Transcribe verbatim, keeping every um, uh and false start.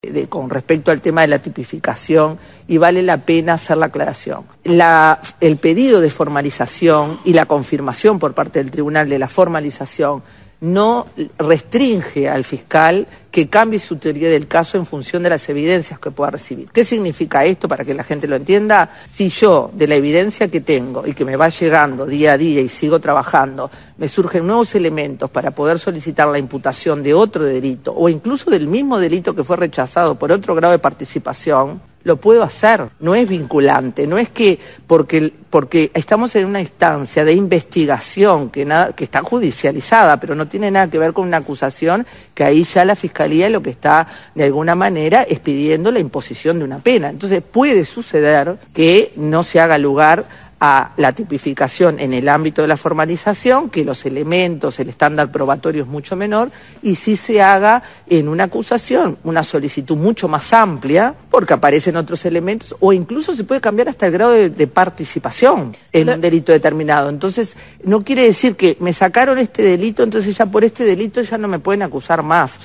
De, con respecto al tema de la tipificación, y vale la pena hacer la aclaración. La, el pedido de formalización y la confirmación por parte del tribunal de la formalización no restringe al fiscal que cambie su teoría del caso en función de las evidencias que pueda recibir. ¿Qué significa esto para que la gente lo entienda? Si yo, de la evidencia que tengo y que me va llegando día a día y sigo trabajando, me surgen nuevos elementos para poder solicitar la imputación de otro delito o incluso del mismo delito que fue rechazado por otro grado de participación, lo puedo hacer, no es vinculante, no es que porque, porque estamos en una instancia de investigación que, nada, que está judicializada, pero no tiene nada que ver con una acusación, que ahí ya la Fiscalía lo que está de alguna manera es pidiendo la imposición de una pena. Entonces puede suceder que no se haga lugar a la tipificación en el ámbito de la formalización, que los elementos, el estándar probatorio es mucho menor, y sí se haga en una acusación, una solicitud mucho más amplia, porque aparecen otros elementos, o incluso se puede cambiar hasta el grado de, de participación en un delito determinado. Entonces, no quiere decir que me sacaron este delito, entonces ya por este delito ya no me pueden acusar más.